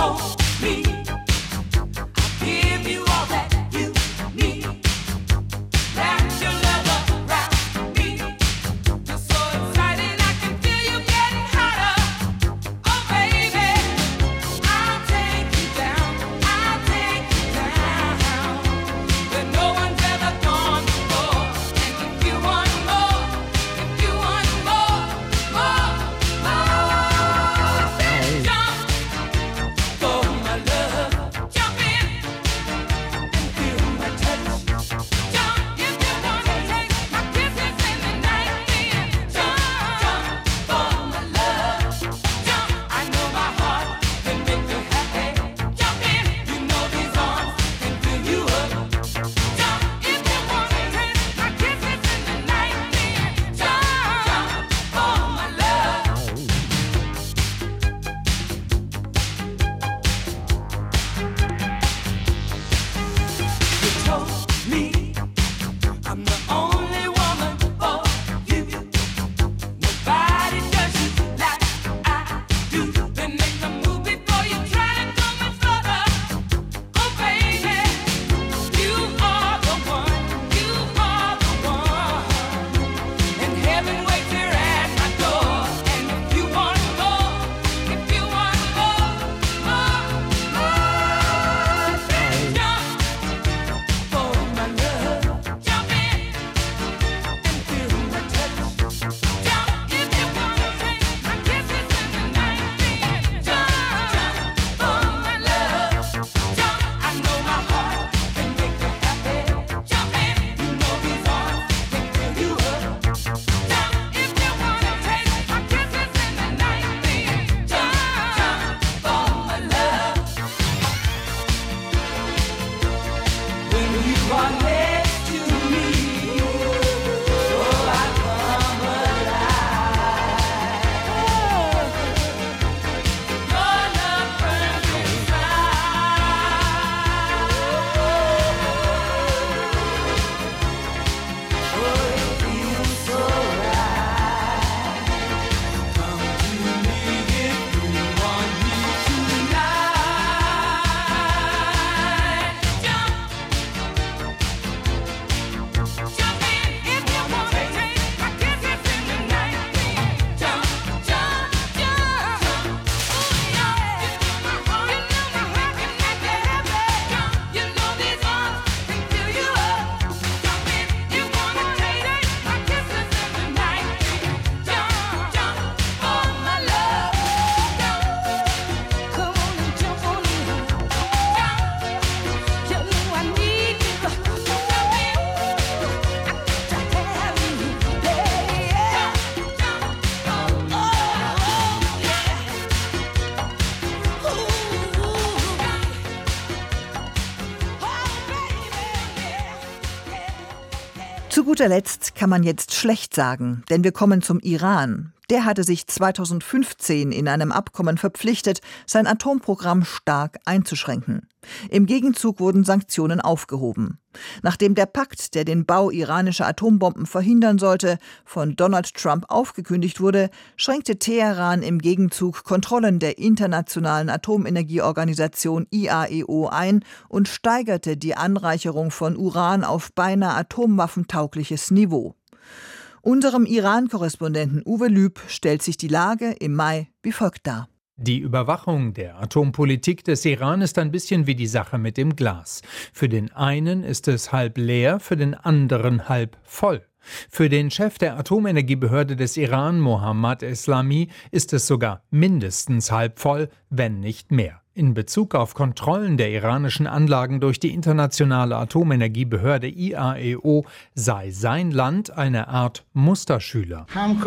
Zu guter Letzt kann man jetzt schlecht sagen, denn wir kommen zum Iran. Der hatte sich zweitausendfünfzehn in einem Abkommen verpflichtet, sein Atomprogramm stark einzuschränken. Im Gegenzug wurden Sanktionen aufgehoben. Nachdem der Pakt, der den Bau iranischer Atombomben verhindern sollte, von Donald Trump aufgekündigt wurde, schränkte Teheran im Gegenzug Kontrollen der Internationalen Atomenergieorganisation I A E O ein und steigerte die Anreicherung von Uran auf beinahe atomwaffentaugliches Niveau. Unserem Iran-Korrespondenten Uwe Lüb stellt sich die Lage im Mai wie folgt dar. Die Überwachung der Atompolitik des Iran ist ein bisschen wie die Sache mit dem Glas. Für den einen ist es halb leer, für den anderen halb voll. Für den Chef der Atomenergiebehörde des Iran, Mohammad Eslami, ist es sogar mindestens halb voll, wenn nicht mehr. In Bezug auf Kontrollen der iranischen Anlagen durch die Internationale Atomenergiebehörde I A E O sei sein Land eine Art Musterschüler.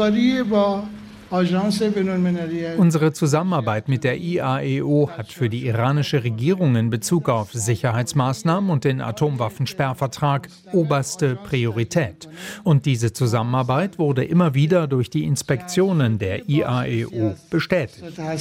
Unsere Zusammenarbeit mit der I A E O hat für die iranische Regierung in Bezug auf Sicherheitsmaßnahmen und den Atomwaffensperrvertrag oberste Priorität. Und diese Zusammenarbeit wurde immer wieder durch die Inspektionen der I A E O bestätigt.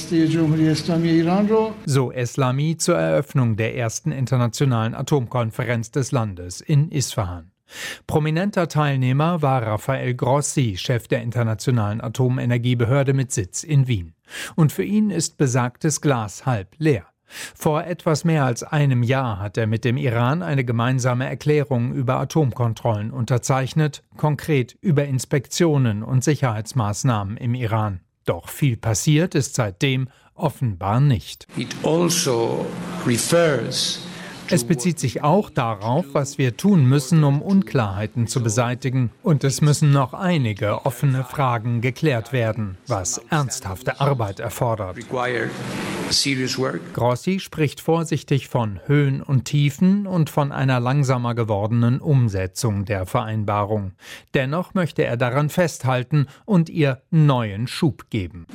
So Eslami zur Eröffnung der ersten internationalen Atomkonferenz des Landes in Isfahan. Prominenter Teilnehmer war Rafael Grossi, Chef der Internationalen Atomenergiebehörde mit Sitz in Wien. Und für ihn ist besagtes Glas halb leer. Vor etwas mehr als einem Jahr hat er mit dem Iran eine gemeinsame Erklärung über Atomkontrollen unterzeichnet, konkret über Inspektionen und Sicherheitsmaßnahmen im Iran. Doch viel passiert ist seitdem offenbar nicht. It also refers Es bezieht sich auch darauf, was wir tun müssen, um Unklarheiten zu beseitigen. Und es müssen noch einige offene Fragen geklärt werden, was ernsthafte Arbeit erfordert. Grossi spricht vorsichtig von Höhen und Tiefen und von einer langsamer gewordenen Umsetzung der Vereinbarung. Dennoch möchte er daran festhalten und ihr neuen Schub geben.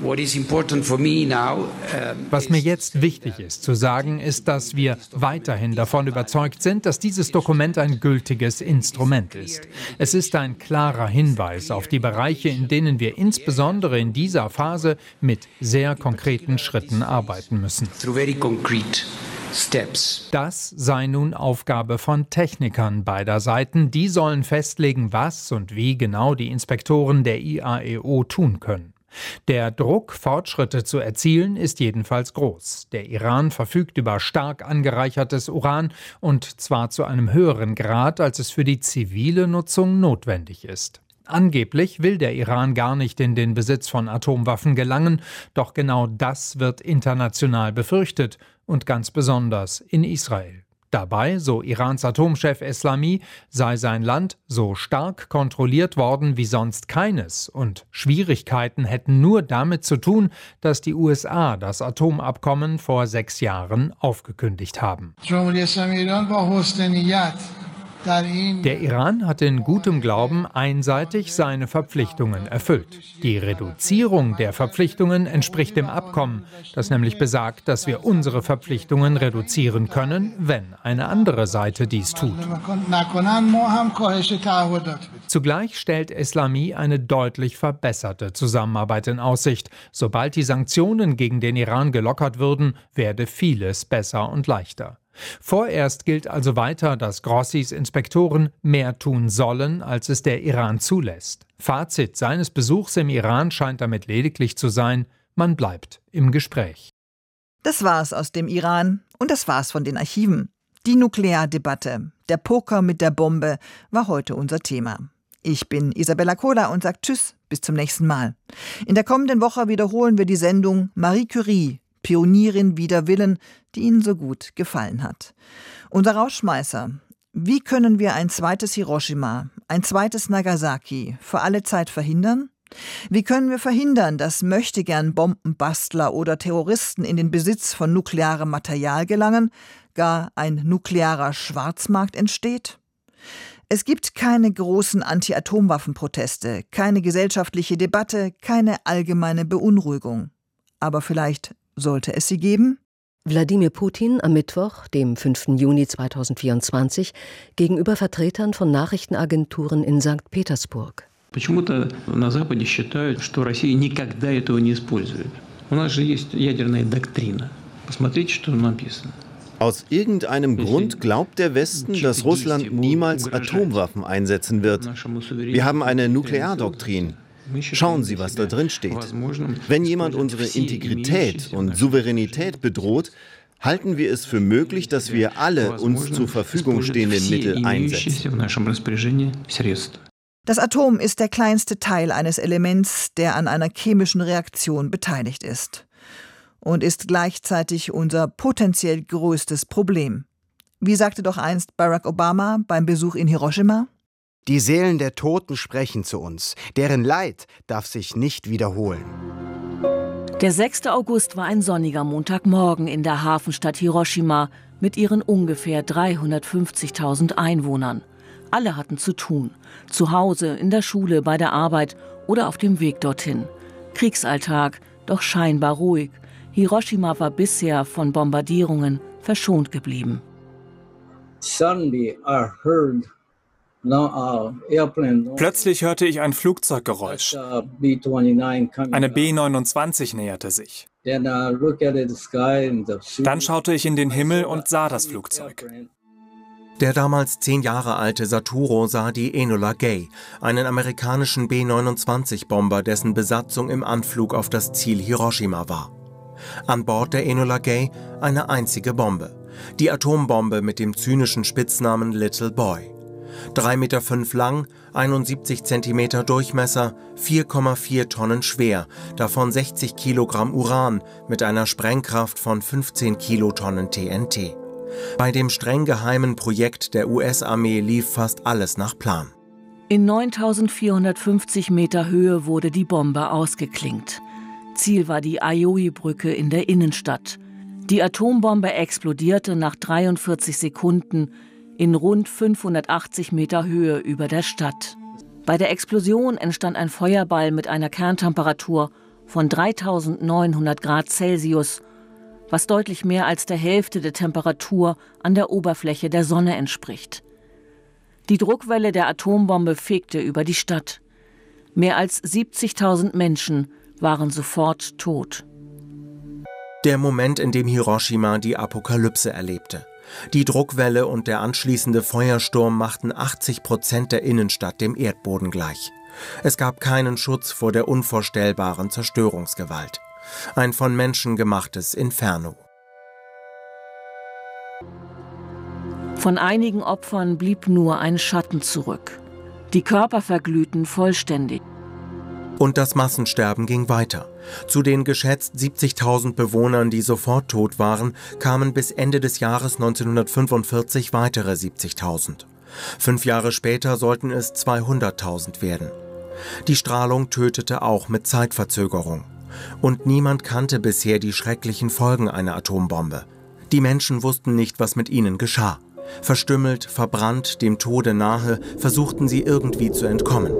Was mir jetzt wichtig ist zu sagen, ist, dass wir weiterhin davon überzeugt sind, dass dieses Dokument ein gültiges Instrument ist. Es ist ein klarer Hinweis auf die Bereiche, in denen wir insbesondere in dieser Phase mit sehr konkreten Schritten arbeiten müssen. Das sei nun Aufgabe von Technikern beider Seiten. Die sollen festlegen, was und wie genau die Inspektoren der I A E O tun können. Der Druck, Fortschritte zu erzielen, ist jedenfalls groß. Der Iran verfügt über stark angereichertes Uran und zwar zu einem höheren Grad, als es für die zivile Nutzung notwendig ist. Angeblich will der Iran gar nicht in den Besitz von Atomwaffen gelangen, doch genau das wird international befürchtet und ganz besonders in Israel. Dabei, so Irans Atomchef Eslami, sei sein Land so stark kontrolliert worden wie sonst keines und Schwierigkeiten hätten nur damit zu tun, dass die U S A das Atomabkommen vor sechs Jahren aufgekündigt haben. Der Iran hat in gutem Glauben einseitig seine Verpflichtungen erfüllt. Die Reduzierung der Verpflichtungen entspricht dem Abkommen, das nämlich besagt, dass wir unsere Verpflichtungen reduzieren können, wenn eine andere Seite dies tut. Zugleich stellt Eslami eine deutlich verbesserte Zusammenarbeit in Aussicht. Sobald die Sanktionen gegen den Iran gelockert würden, werde vieles besser und leichter. Vorerst gilt also weiter, dass Grossis Inspektoren mehr tun sollen, als es der Iran zulässt. Fazit seines Besuchs im Iran scheint damit lediglich zu sein, man bleibt im Gespräch. Das war's aus dem Iran und das war's von den Archiven. Die Nukleardebatte, der Poker mit der Bombe, war heute unser Thema. Ich bin Isabella Koda und sage Tschüss, bis zum nächsten Mal. In der kommenden Woche wiederholen wir die Sendung Marie Curie, Pionierin wider Willen, die Ihnen so gut gefallen hat. Unser Rausschmeißer: Wie können wir ein zweites Hiroshima, ein zweites Nagasaki für alle Zeit verhindern? Wie können wir verhindern, dass möchtegern Bombenbastler oder Terroristen in den Besitz von nuklearem Material gelangen, gar ein nuklearer Schwarzmarkt entsteht? Es gibt keine großen Anti-Atomwaffen-Proteste, keine gesellschaftliche Debatte, keine allgemeine Beunruhigung. Aber vielleicht sollte es sie geben? Wladimir Putin am Mittwoch, dem fünften Juni zweitausendvierundzwanzig, gegenüber Vertretern von Nachrichtenagenturen in Sankt Petersburg. Почему-то на Западе считают, что Россия никогда этого не использует. У нас же есть ядерная доктрина. Посмотрите, что написано. Aus irgendeinem Grund glaubt der Westen, dass Russland niemals Atomwaffen einsetzen wird. Wir haben eine Nukleardoktrin. Schauen Sie, was da drin steht. Wenn jemand unsere Integrität und Souveränität bedroht, halten wir es für möglich, dass wir alle uns zur Verfügung stehenden Mittel einsetzen. Das Atom ist der kleinste Teil eines Elements, der an einer chemischen Reaktion beteiligt ist. Und ist gleichzeitig unser potenziell größtes Problem. Wie sagte doch einst Barack Obama beim Besuch in Hiroshima? Die Seelen der Toten sprechen zu uns. Deren Leid darf sich nicht wiederholen. Der sechste August war ein sonniger Montagmorgen in der Hafenstadt Hiroshima mit ihren ungefähr dreihundertfünfzigtausend Einwohnern. Alle hatten zu tun. Zu Hause, in der Schule, bei der Arbeit oder auf dem Weg dorthin. Kriegsalltag, doch scheinbar ruhig. Hiroshima war bisher von Bombardierungen verschont geblieben. Suddenly I heard Plötzlich hörte ich ein Flugzeuggeräusch. Eine B neunundzwanzig näherte sich. Dann schaute ich in den Himmel und sah das Flugzeug. Der damals zehn Jahre alte Saturo sah die Enola Gay, einen amerikanischen B neunundzwanzig Bomber, dessen Besatzung im Anflug auf das Ziel Hiroshima war. An Bord der Enola Gay eine einzige Bombe. Die Atombombe mit dem zynischen Spitznamen Little Boy. drei Meter fünf lang, einundsiebzig Zentimeter Durchmesser, vier Komma vier Tonnen schwer, davon sechzig Kilogramm Uran mit einer Sprengkraft von fünfzehn Kilotonnen T N T. Bei dem streng geheimen Projekt der U S-Armee lief fast alles nach Plan. In neuntausendvierhundertfünfzig Meter Höhe wurde die Bombe ausgeklinkt. Ziel war die Aioi-Brücke in der Innenstadt. Die Atombombe explodierte nach dreiundvierzig Sekunden in rund fünfhundertachtzig Meter Höhe über der Stadt. Bei der Explosion entstand ein Feuerball mit einer Kerntemperatur von dreitausendneunhundert Grad Celsius, was deutlich mehr als der Hälfte der Temperatur an der Oberfläche der Sonne entspricht. Die Druckwelle der Atombombe fegte über die Stadt. Mehr als siebzigtausend Menschen waren sofort tot. Der Moment, in dem Hiroshima die Apokalypse erlebte. Die Druckwelle und der anschließende Feuersturm machten achtzig Prozent der Innenstadt dem Erdboden gleich. Es gab keinen Schutz vor der unvorstellbaren Zerstörungsgewalt. Ein von Menschen gemachtes Inferno. Von einigen Opfern blieb nur ein Schatten zurück. Die Körper verglühten vollständig. Und das Massensterben ging weiter. Zu den geschätzt siebzigtausend Bewohnern, die sofort tot waren, kamen bis Ende des Jahres neunzehnhundertfünfundvierzig weitere siebzigtausend. Fünf Jahre später sollten es zweihunderttausend werden. Die Strahlung tötete auch mit Zeitverzögerung. Und niemand kannte bisher die schrecklichen Folgen einer Atombombe. Die Menschen wussten nicht, was mit ihnen geschah. Verstümmelt, verbrannt, dem Tode nahe, versuchten sie irgendwie zu entkommen.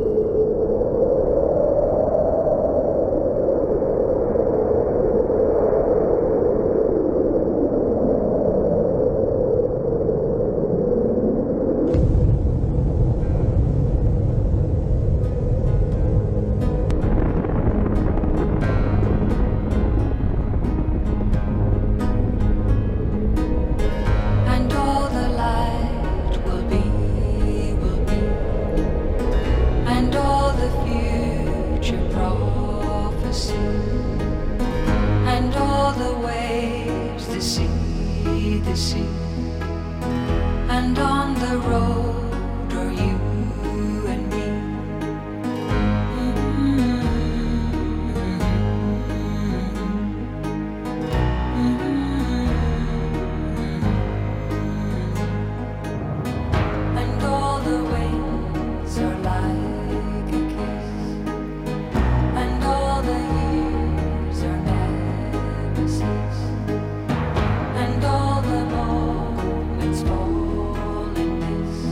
And all the moments fall in this.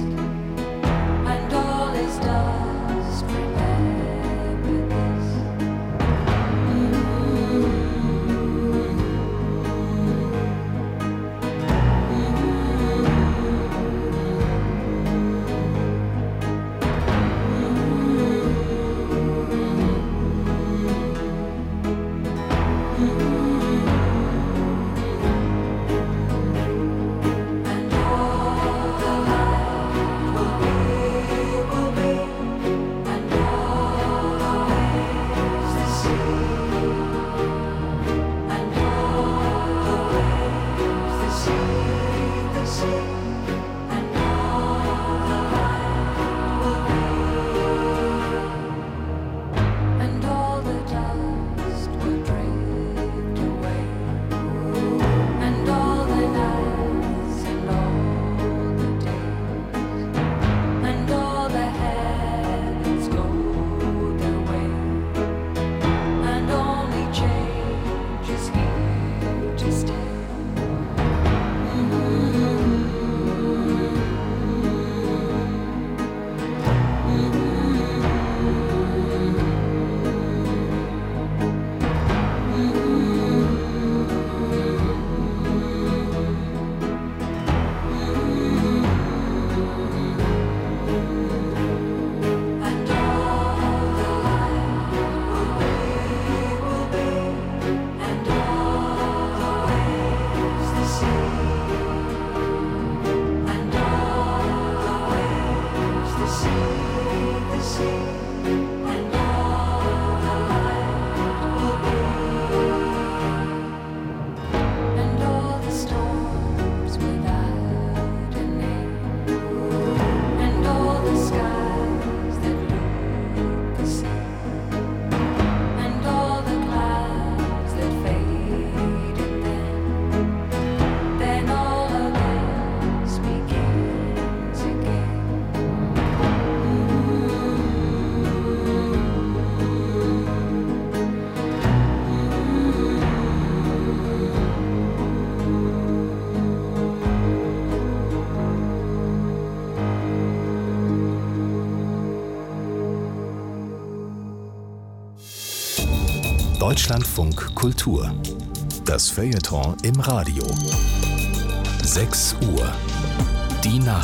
Deutschlandfunk Kultur. Das Feuilleton im Radio. sechs Uhr. Die Nachrichten.